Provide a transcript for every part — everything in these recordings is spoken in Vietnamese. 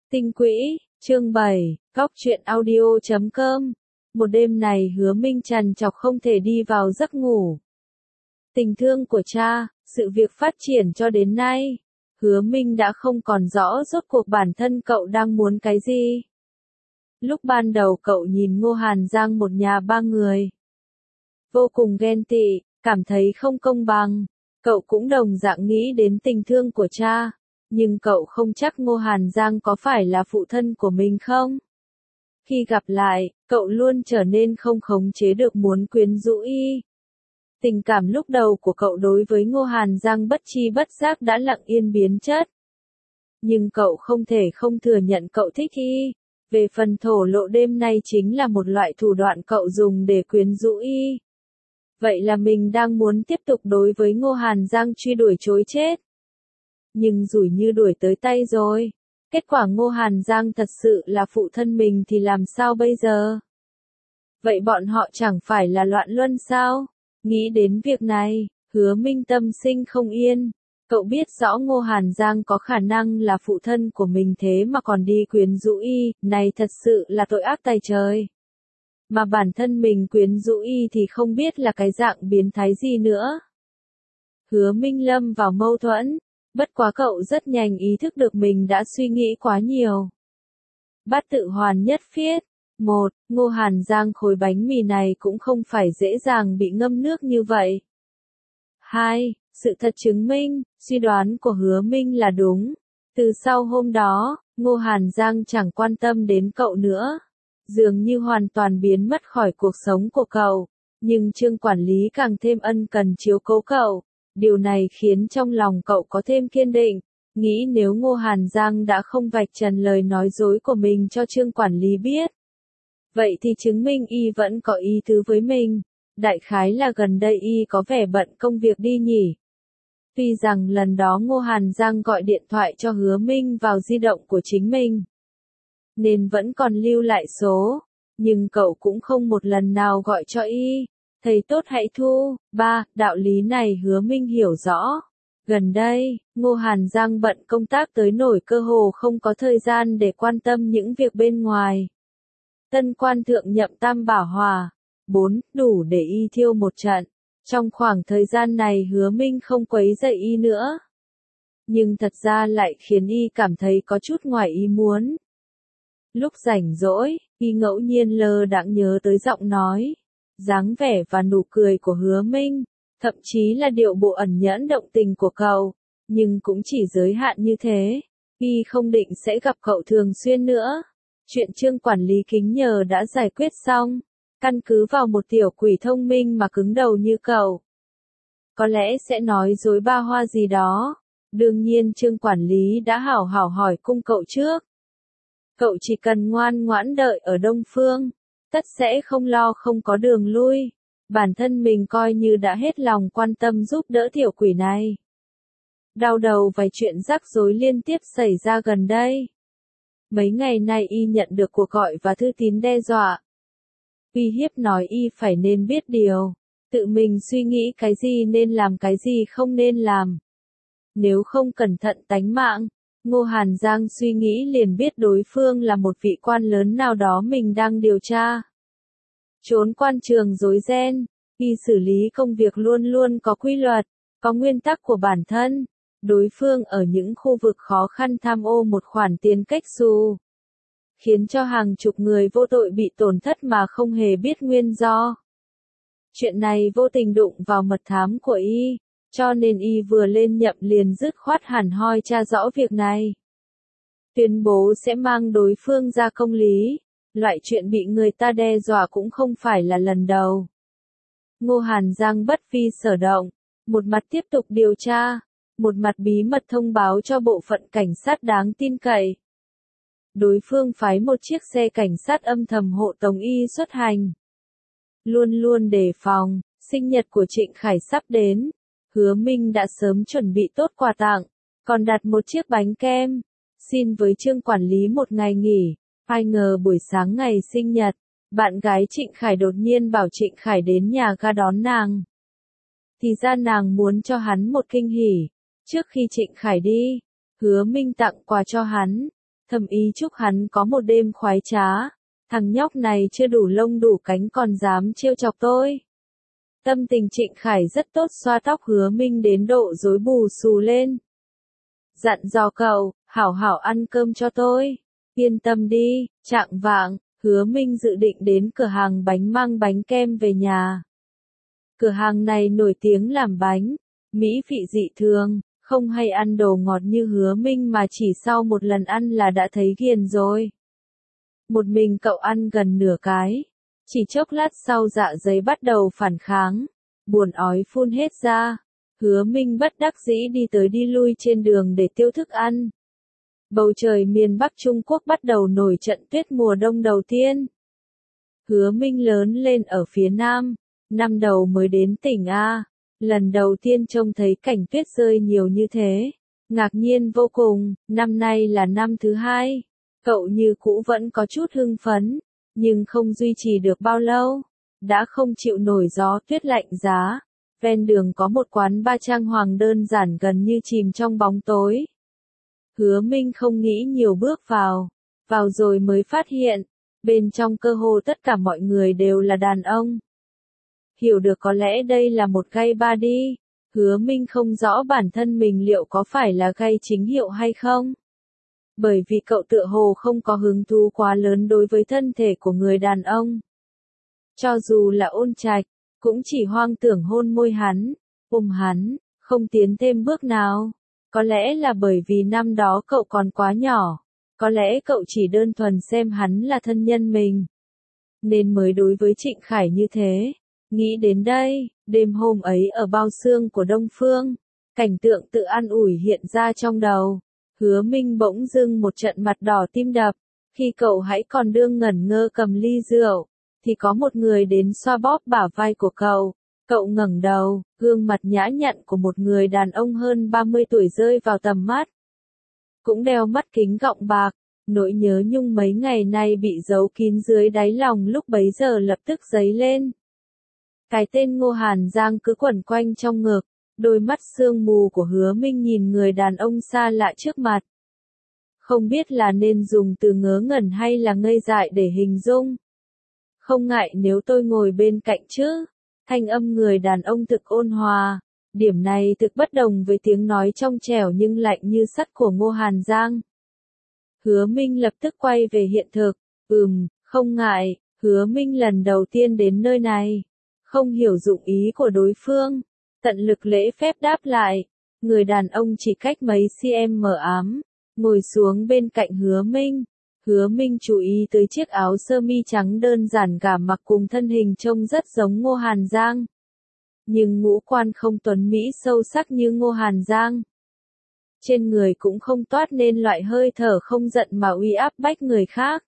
Tinh quỹ, chương 7, Góc truyện audio.com. Một đêm này Hứa Minh trằn trọc không thể đi vào giấc ngủ. Tình thương của cha, sự việc phát triển cho đến nay, Hứa Minh đã không còn rõ rốt cuộc bản thân cậu đang muốn cái gì. Lúc ban đầu cậu nhìn Ngô Hàn Giang một nhà ba người, vô cùng ghen tị, cảm thấy không công bằng. Cậu cũng đồng dạng nghĩ đến tình thương của cha, nhưng cậu không chắc Ngô Hàn Giang có phải là phụ thân của mình không. Khi gặp lại, cậu luôn trở nên không khống chế được muốn quyến rũ y. Tình cảm lúc đầu của cậu đối với Ngô Hàn Giang bất chi bất giác đã lặng yên biến chất. Nhưng cậu không thể không thừa nhận cậu thích y. Về phần thổ lộ đêm nay chính là một loại thủ đoạn cậu dùng để quyến rũ y. Vậy là mình đang muốn tiếp tục đối với Ngô Hàn Giang truy đuổi chối chết. Nhưng rủi như đuổi tới tay rồi. Kết quả Ngô Hàn Giang thật sự là phụ thân mình thì làm sao bây giờ? Vậy bọn họ chẳng phải là loạn luân sao? Nghĩ đến việc này, Hứa Minh tâm sinh không yên. Cậu biết rõ Ngô Hàn Giang có khả năng là phụ thân của mình thế mà còn đi quyến rũ y, này thật sự là tội ác tày trời. Mà bản thân mình quyến rũ y thì không biết là cái dạng biến thái gì nữa. Hứa Minh lâm vào mâu thuẫn, bất quá cậu rất nhanh ý thức được mình đã suy nghĩ quá nhiều. Bát tự hoàn nhất phiết. 1. Ngô Hàn Giang khối bánh mì này cũng không phải dễ dàng bị ngâm nước như vậy. 2. Sự thật chứng minh, suy đoán của Hứa Minh là đúng. Từ sau hôm đó, Ngô Hàn Giang chẳng quan tâm đến cậu nữa. Dường như hoàn toàn biến mất khỏi cuộc sống của cậu. Nhưng Trương quản lý càng thêm ân cần chiếu cố cậu. Điều này khiến trong lòng cậu có thêm kiên định. Nghĩ nếu Ngô Hàn Giang đã không vạch trần lời nói dối của mình cho Trương quản lý biết. Vậy thì chứng minh y vẫn có ý tứ với mình. Đại khái là gần đây y có vẻ bận công việc đi nhỉ. Tuy rằng lần đó Ngô Hàn Giang gọi điện thoại cho Hứa Minh vào di động của chính mình, nên vẫn còn lưu lại số, nhưng cậu cũng không một lần nào gọi cho y. Thầy tốt hãy thu. 3. Đạo lý này Hứa Minh hiểu rõ. Gần đây, Ngô Hàn Giang bận công tác tới nỗi cơ hồ không có thời gian để quan tâm những việc bên ngoài. Tân quan thượng nhậm tam bảo hòa. 4. Đủ để y thiêu một trận. Trong khoảng thời gian này Hứa Minh không quấy rầy y nữa. Nhưng thật ra lại khiến y cảm thấy có chút ngoài ý muốn. Lúc rảnh rỗi, y ngẫu nhiên lơ đãng nhớ tới giọng nói, dáng vẻ và nụ cười của Hứa Minh, thậm chí là điệu bộ ẩn nhẫn động tình của cậu, nhưng cũng chỉ giới hạn như thế. Y không định sẽ gặp cậu thường xuyên nữa. Chuyện Trương quản lý kính nhờ đã giải quyết xong. Căn cứ vào một tiểu quỷ thông minh mà cứng đầu như cậu, có lẽ sẽ nói dối ba hoa gì đó. Đương nhiên Trương quản lý đã hảo hảo hỏi cung cậu trước. Cậu chỉ cần ngoan ngoãn đợi ở Đông Phương, tất sẽ không lo không có đường lui. Bản thân mình coi như đã hết lòng quan tâm giúp đỡ tiểu quỷ này. Đau đầu vài chuyện rắc rối liên tiếp xảy ra gần đây. Mấy ngày nay y nhận được cuộc gọi và thư tín đe dọa. Uy hiếp nói y phải nên biết điều, tự mình suy nghĩ cái gì nên làm cái gì không nên làm. Nếu không cẩn thận tánh mạng, Ngô Hàn Giang suy nghĩ liền biết đối phương là một vị quan lớn nào đó mình đang điều tra. Trốn quan trường rối ren, y xử lý công việc luôn luôn có quy luật, có nguyên tắc của bản thân. Đối phương ở những khu vực khó khăn tham ô một khoản tiền cách xù, khiến cho hàng chục người vô tội bị tổn thất mà không hề biết nguyên do. Chuyện này vô tình đụng vào mật thám của y, cho nên y vừa lên nhậm liền dứt khoát hẳn hoi tra rõ việc này. Tuyên bố sẽ mang đối phương ra công lý. Loại chuyện bị người ta đe dọa cũng không phải là lần đầu. Ngô Hàn Giang bất vi sở động, một mặt tiếp tục điều tra, một mặt bí mật thông báo cho bộ phận cảnh sát đáng tin cậy. Đối phương phái một chiếc xe cảnh sát âm thầm hộ tống y xuất hành. Luôn luôn đề phòng, sinh nhật của Trịnh Khải sắp đến. Hứa Minh đã sớm chuẩn bị tốt quà tặng, còn đặt một chiếc bánh kem, xin với Trương quản lý một ngày nghỉ. Ai ngờ buổi sáng ngày sinh nhật, bạn gái Trịnh Khải đột nhiên bảo Trịnh Khải đến nhà ga đón nàng. Thì ra nàng muốn cho hắn một kinh hỉ. Trước khi Trịnh Khải đi, Hứa Minh tặng quà cho hắn. thầm ý chúc hắn có một đêm khoái trá. Thằng nhóc này chưa đủ lông đủ cánh còn dám trêu chọc tôi. Tâm tình Trịnh Khải rất tốt, xoa tóc Hứa Minh đến độ rối bù xù lên. Dặn dò cậu, hảo hảo ăn cơm cho tôi. Yên tâm đi. Chạng vạng, Hứa Minh dự định đến cửa hàng bánh mang bánh kem về nhà. Cửa hàng này nổi tiếng làm bánh, mỹ vị dị thường, không hay ăn đồ ngọt như Hứa Minh mà chỉ sau một lần ăn là đã thấy ghiền rồi. Một mình cậu ăn gần nửa cái. Chỉ chốc lát sau dạ dày bắt đầu phản kháng, buồn ói phun hết ra. Hứa Minh bất đắc dĩ đi tới đi lui trên đường để tiêu thức ăn. Bầu trời miền Bắc Trung Quốc bắt đầu nổi trận tuyết mùa đông đầu tiên. Hứa Minh lớn lên ở phía Nam, năm đầu mới đến tỉnh A. Lần đầu tiên trông thấy cảnh tuyết rơi nhiều như thế. Ngạc nhiên vô cùng, năm nay là năm thứ hai. Cậu như cũ vẫn có chút hưng phấn, nhưng không duy trì được bao lâu. Đã không chịu nổi gió tuyết lạnh giá. Ven đường có một quán ba trang hoàng đơn giản gần như chìm trong bóng tối. Hứa Minh không nghĩ nhiều bước vào. Vào rồi mới phát hiện, bên trong cơ hồ tất cả mọi người đều là đàn ông. Hiểu được có lẽ đây là một gay bar đi. Hứa Minh không rõ bản thân mình liệu có phải là gay chính hiệu hay không. Bởi vì cậu tựa hồ không có hứng thú quá lớn đối với thân thể của người đàn ông. Cho dù là Ôn Trạch, cũng chỉ hoang tưởng hôn môi hắn, ôm hắn, không tiến thêm bước nào. Có lẽ là bởi vì năm đó cậu còn quá nhỏ. Có lẽ cậu chỉ đơn thuần xem hắn là thân nhân mình. Nên mới đối với Trịnh Khải như thế. Nghĩ đến đây, đêm hôm ấy ở bao xương của Đông Phương, cảnh tượng tự an ủi hiện ra trong đầu. Hứa Minh bỗng dưng một trận mặt đỏ tim đập. Khi cậu hãy còn đương ngẩn ngơ cầm ly rượu, thì có một người đến xoa bóp bả vai của cậu. Cậu ngẩng đầu, gương mặt nhã nhặn của một người đàn ông hơn 30 tuổi rơi vào tầm mắt. Cũng đeo mắt kính gọng bạc, nỗi nhớ nhung mấy ngày nay bị giấu kín dưới đáy lòng lúc bấy giờ lập tức dấy lên. Cái tên Ngô Hàn Giang cứ quẩn quanh trong ngực, đôi mắt sương mù của Hứa Minh nhìn người đàn ông xa lạ trước mặt. Không biết là nên dùng từ ngớ ngẩn hay là ngây dại để hình dung. Không ngại nếu tôi ngồi bên cạnh chứ. Thanh âm người đàn ông thực ôn hòa. Điểm này thực bất đồng với tiếng nói trong trẻo nhưng lạnh như sắt của Ngô Hàn Giang. Hứa Minh lập tức quay về hiện thực. Không ngại. Hứa Minh lần đầu tiên đến nơi này. Không hiểu dụng ý của đối phương. Tận lực lễ phép đáp lại. Người đàn ông chỉ cách mấy cm ám. Ngồi xuống bên cạnh Hứa Minh. Hứa Minh chú ý tới chiếc áo sơ mi trắng đơn giản gả mặc cùng thân hình trông rất giống Ngô Hàn Giang. Nhưng ngũ quan không tuấn mỹ sâu sắc như Ngô Hàn Giang. Trên người cũng không toát nên loại hơi thở không giận mà uy áp bách người khác.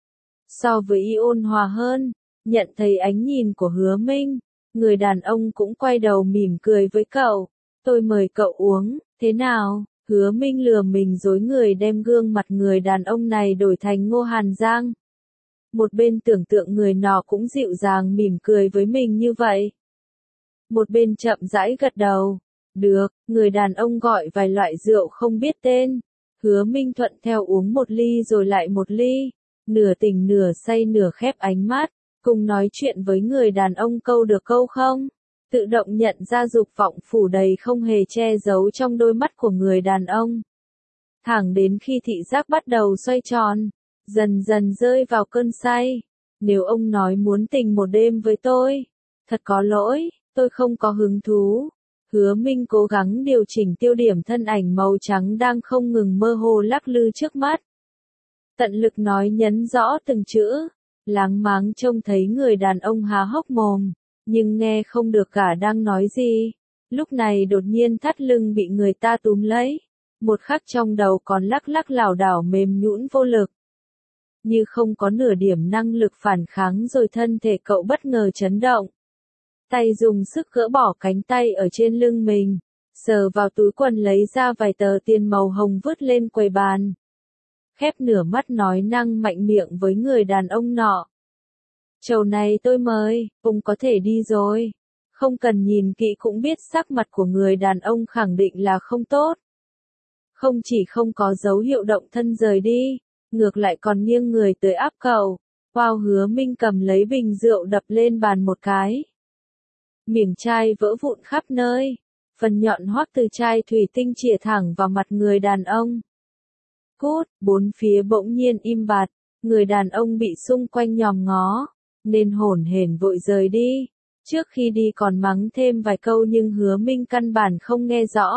So với y ôn hòa hơn, nhận thấy ánh nhìn của Hứa Minh, người đàn ông cũng quay đầu mỉm cười với cậu. Tôi mời cậu uống, thế nào? Hứa Minh lừa mình dối người đem gương mặt người đàn ông này đổi thành Ngô Hàn Giang. Một bên tưởng tượng người nọ cũng dịu dàng mỉm cười với mình như vậy. Một bên chậm rãi gật đầu. Được, người đàn ông gọi vài loại rượu không biết tên. Hứa Minh thuận theo uống một ly rồi lại một ly. Nửa tỉnh nửa say nửa khép ánh mắt. Cùng nói chuyện với người đàn ông câu được câu không. Tự động nhận ra dục vọng phủ đầy không hề che giấu trong đôi mắt của người đàn ông. Thẳng đến khi thị giác bắt đầu xoay tròn, dần dần rơi vào cơn say. Nếu ông nói muốn tình một đêm với tôi, thật có lỗi, tôi không có hứng thú. Hứa Minh cố gắng điều chỉnh tiêu điểm thân ảnh màu trắng đang không ngừng mơ hồ lắc lư trước mắt. Tận lực nói nhấn rõ từng chữ, láng máng trông thấy người đàn ông há hốc mồm. Nhưng nghe không được cả đang nói gì. Lúc này đột nhiên thắt lưng bị người ta túm lấy. Một khắc trong đầu còn lắc lắc lảo đảo mềm nhũn vô lực. Như không có nửa điểm năng lực phản kháng rồi thân thể cậu bất ngờ chấn động. Tay dùng sức gỡ bỏ cánh tay ở trên lưng mình. Sờ vào túi quần lấy ra vài tờ tiền màu hồng vứt lên quầy bàn. Khép nửa mắt nói năng mạnh miệng với người đàn ông nọ. Chầu này tôi mời, ông có thể đi rồi. Không cần nhìn kỹ cũng biết sắc mặt của người đàn ông khẳng định là không tốt. Không chỉ không có dấu hiệu động thân rời đi, ngược lại còn nghiêng người tới áp cậu. Wow, Hứa Minh cầm lấy bình rượu đập lên bàn một cái. Miếng chai vỡ vụn khắp nơi, phần nhọn hoắt từ chai thủy tinh chĩa thẳng vào mặt người đàn ông. Cút, bốn phía bỗng nhiên im bặt, người đàn ông bị xung quanh nhòm ngó, nên hổn hển vội rời đi. Trước khi đi còn mắng thêm vài câu nhưng Hứa Minh căn bản không nghe rõ.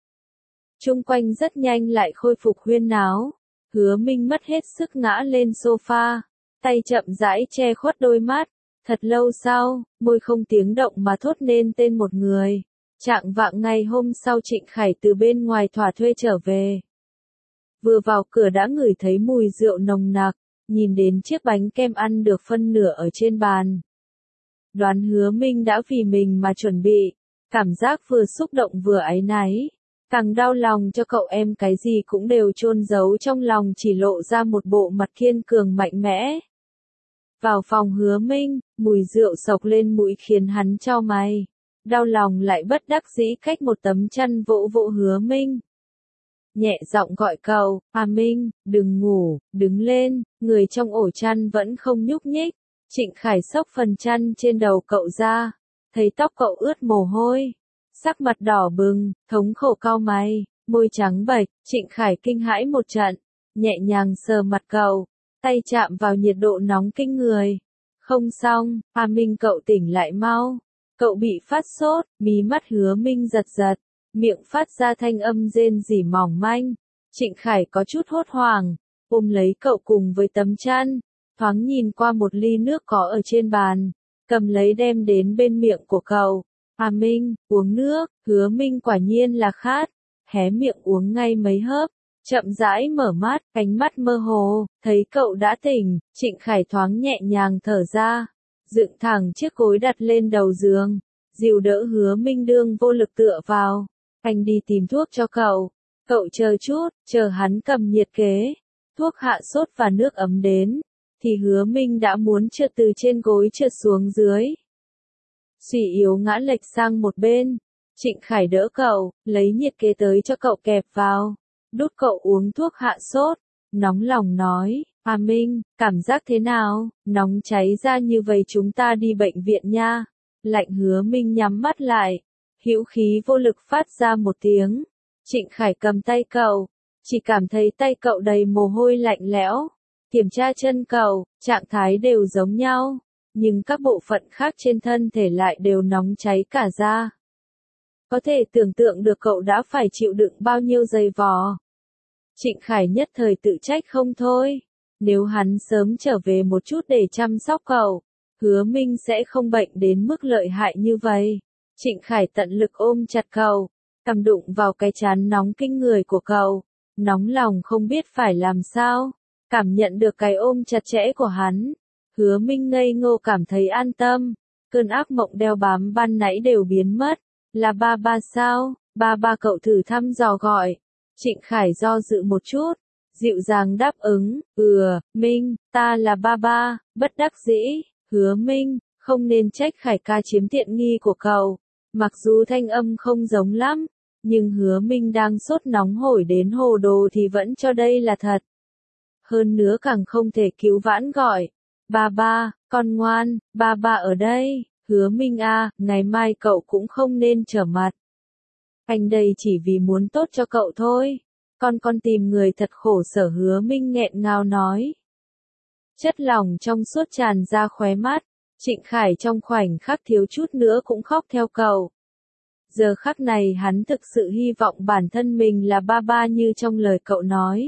Chung quanh rất nhanh lại khôi phục huyên náo. Hứa Minh mất hết sức ngã lên sofa, tay chậm rãi che khuất đôi mắt. Thật lâu sau, môi không tiếng động mà thốt nên tên một người. Chạng vạng ngày hôm sau Trịnh Khải từ bên ngoài thỏa thuê trở về. Vừa vào cửa đã ngửi thấy mùi rượu nồng nặc, nhìn đến chiếc bánh kem ăn được phân nửa ở trên bàn. Đoán Hứa Minh đã vì mình mà chuẩn bị, cảm giác vừa xúc động vừa áy náy. Càng đau lòng cho cậu em, cái gì cũng đều chôn giấu trong lòng, chỉ lộ ra một bộ mặt kiên cường mạnh mẽ. Vào phòng Hứa Minh, mùi rượu sộc lên mũi khiến hắn chau mày. Đau lòng lại bất đắc dĩ cách một tấm chăn vỗ vỗ Hứa Minh. Nhẹ giọng gọi cậu, Minh, đừng ngủ, đứng lên, người trong ổ chăn vẫn không nhúc nhích. Trịnh Khải xốc phần chăn trên đầu cậu ra, thấy tóc cậu ướt mồ hôi. Sắc mặt đỏ bừng, thống khổ cau mày, môi trắng bệch, Trịnh Khải kinh hãi một trận, nhẹ nhàng sờ mặt cậu, tay chạm vào nhiệt độ nóng kinh người. Không xong, Minh cậu tỉnh lại mau. Cậu bị phát sốt, mí mắt Hứa Minh giật giật, miệng phát ra thanh âm rên rỉ mỏng manh. Trịnh Khải có chút hốt hoảng, ôm lấy cậu cùng với tấm chăn, thoáng nhìn qua một ly nước có ở trên bàn, cầm lấy đem đến bên miệng của cậu. Minh, uống nước. Hứa Minh quả nhiên là khát, hé miệng uống ngay mấy hớp, chậm rãi mở mắt, ánh mắt mơ hồ, thấy cậu đã tỉnh. Trịnh Khải thoáng nhẹ nhàng thở ra, dựng thẳng chiếc gối đặt lên đầu giường, dìu đỡ Hứa Minh đương vô lực tựa vào. Anh đi tìm thuốc cho cậu. Cậu chờ chút, chờ hắn cầm nhiệt kế, thuốc hạ sốt và nước ấm đến, thì Hứa Minh đã muốn trượt từ trên gối trượt xuống dưới. Suy yếu ngã lệch sang một bên, Trịnh Khải đỡ cậu, lấy nhiệt kế tới cho cậu kẹp vào, đút cậu uống thuốc hạ sốt, nóng lòng nói, Minh, cảm giác thế nào, nóng cháy ra như vậy chúng ta đi bệnh viện nha. Lạnh. Hứa Minh nhắm mắt lại, hữu khí vô lực phát ra một tiếng. Trịnh Khải cầm tay cậu, chỉ cảm thấy tay cậu đầy mồ hôi lạnh lẽo. Kiểm tra chân cậu, trạng thái đều giống nhau, nhưng các bộ phận khác trên thân thể lại đều nóng cháy cả da. Có thể tưởng tượng được cậu đã phải chịu đựng bao nhiêu dày vò. Trịnh Khải nhất thời tự trách không thôi. Nếu hắn sớm trở về một chút để chăm sóc cậu, Hứa Minh sẽ không bệnh đến mức lợi hại như vậy. Trịnh Khải tận lực ôm chặt cậu, cầm đụng vào cái trán nóng kinh người của cậu, nóng lòng không biết phải làm sao. Cảm nhận được cái ôm chặt chẽ của hắn, Hứa Minh ngây ngô cảm thấy an tâm. Cơn ác mộng đeo bám ban nãy đều biến mất. Là ba ba sao? Ba ba, cậu thử thăm dò gọi. Trịnh Khải do dự một chút, dịu dàng đáp ứng, Minh, ta là ba ba. Bất đắc dĩ, Hứa Minh, không nên trách Khải ca chiếm tiện nghi của cậu. Mặc dù thanh âm không giống lắm, nhưng Hứa Minh đang sốt nóng hổi đến hồ đồ thì vẫn cho đây là thật. Hơn nữa càng không thể cứu vãn gọi, ba ba, con ngoan, ba ba ở đây. Hứa Minh à, ngày mai cậu cũng không nên trở mặt. Anh đây chỉ vì muốn tốt cho cậu thôi. Con tìm người thật khổ sở. Hứa Minh nghẹn ngào nói. Chất lỏng trong suốt tràn ra khóe mắt. Trịnh Khải trong khoảnh khắc thiếu chút nữa cũng khóc theo cậu. Giờ khắc này hắn thực sự hy vọng bản thân mình là ba ba như trong lời cậu nói.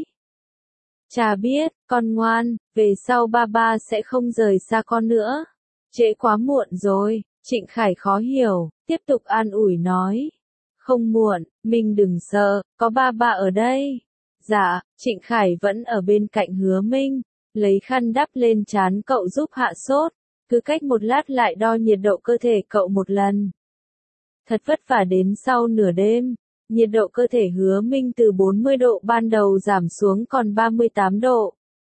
Chả biết, con ngoan, về sau ba ba sẽ không rời xa con nữa. Trễ quá muộn rồi. Trịnh Khải khó hiểu, tiếp tục an ủi nói. Không muộn, mình đừng sợ, có ba ba ở đây. Dạ. Trịnh Khải vẫn ở bên cạnh Hứa Minh, lấy khăn đắp lên trán cậu giúp hạ sốt, cứ cách một lát lại đo nhiệt độ cơ thể cậu một lần. Thật vất vả đến sau nửa đêm, nhiệt độ cơ thể Hứa Minh từ 40 độ ban đầu giảm xuống còn 38 độ.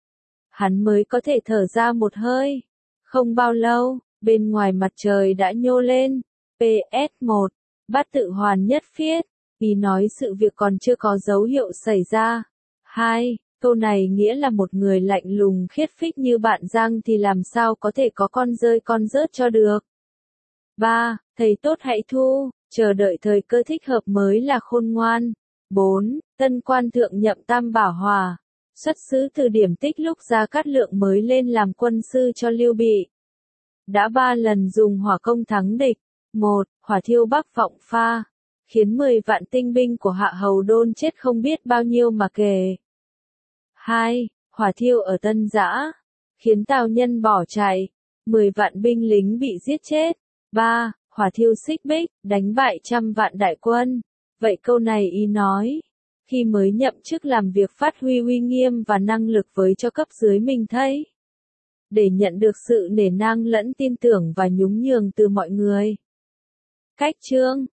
Hắn mới có thể thở ra một hơi. Không bao lâu, bên ngoài mặt trời đã nhô lên. PS1, Bát Tự Hoàn Nhất Phiết, vì nói sự việc còn chưa có dấu hiệu xảy ra. 2. Câu này nghĩa là một người lạnh lùng khiết phích như bạn Giang thì làm sao có thể có con rơi con rớt cho được. 3. Thầy tốt hãy thu, chờ đợi thời cơ thích hợp mới là khôn ngoan. 4. Tân quan thượng nhậm Tam Bảo Hòa. Xuất xứ từ điểm tích lúc Gia Cát Lượng mới lên làm quân sư cho Lưu Bị. Đã 3 lần dùng hỏa công thắng địch. 1. Hỏa thiêu Bắc Vọng Pha. Khiến 10 vạn tinh binh của Hạ Hầu Đôn chết không biết bao nhiêu mà kể. 2. Hỏa thiêu ở Tân Giã. Khiến Tào Nhân bỏ chạy. 10 vạn binh lính bị giết chết. 3. Hỏa thiêu Xích Bích, đánh bại 100 vạn đại quân. Vậy câu này ý nói, khi mới nhậm chức làm việc phát huy uy nghiêm và năng lực với cho cấp dưới mình thấy. Để nhận được sự nể nang lẫn tin tưởng và nhún nhường từ mọi người. Cách chương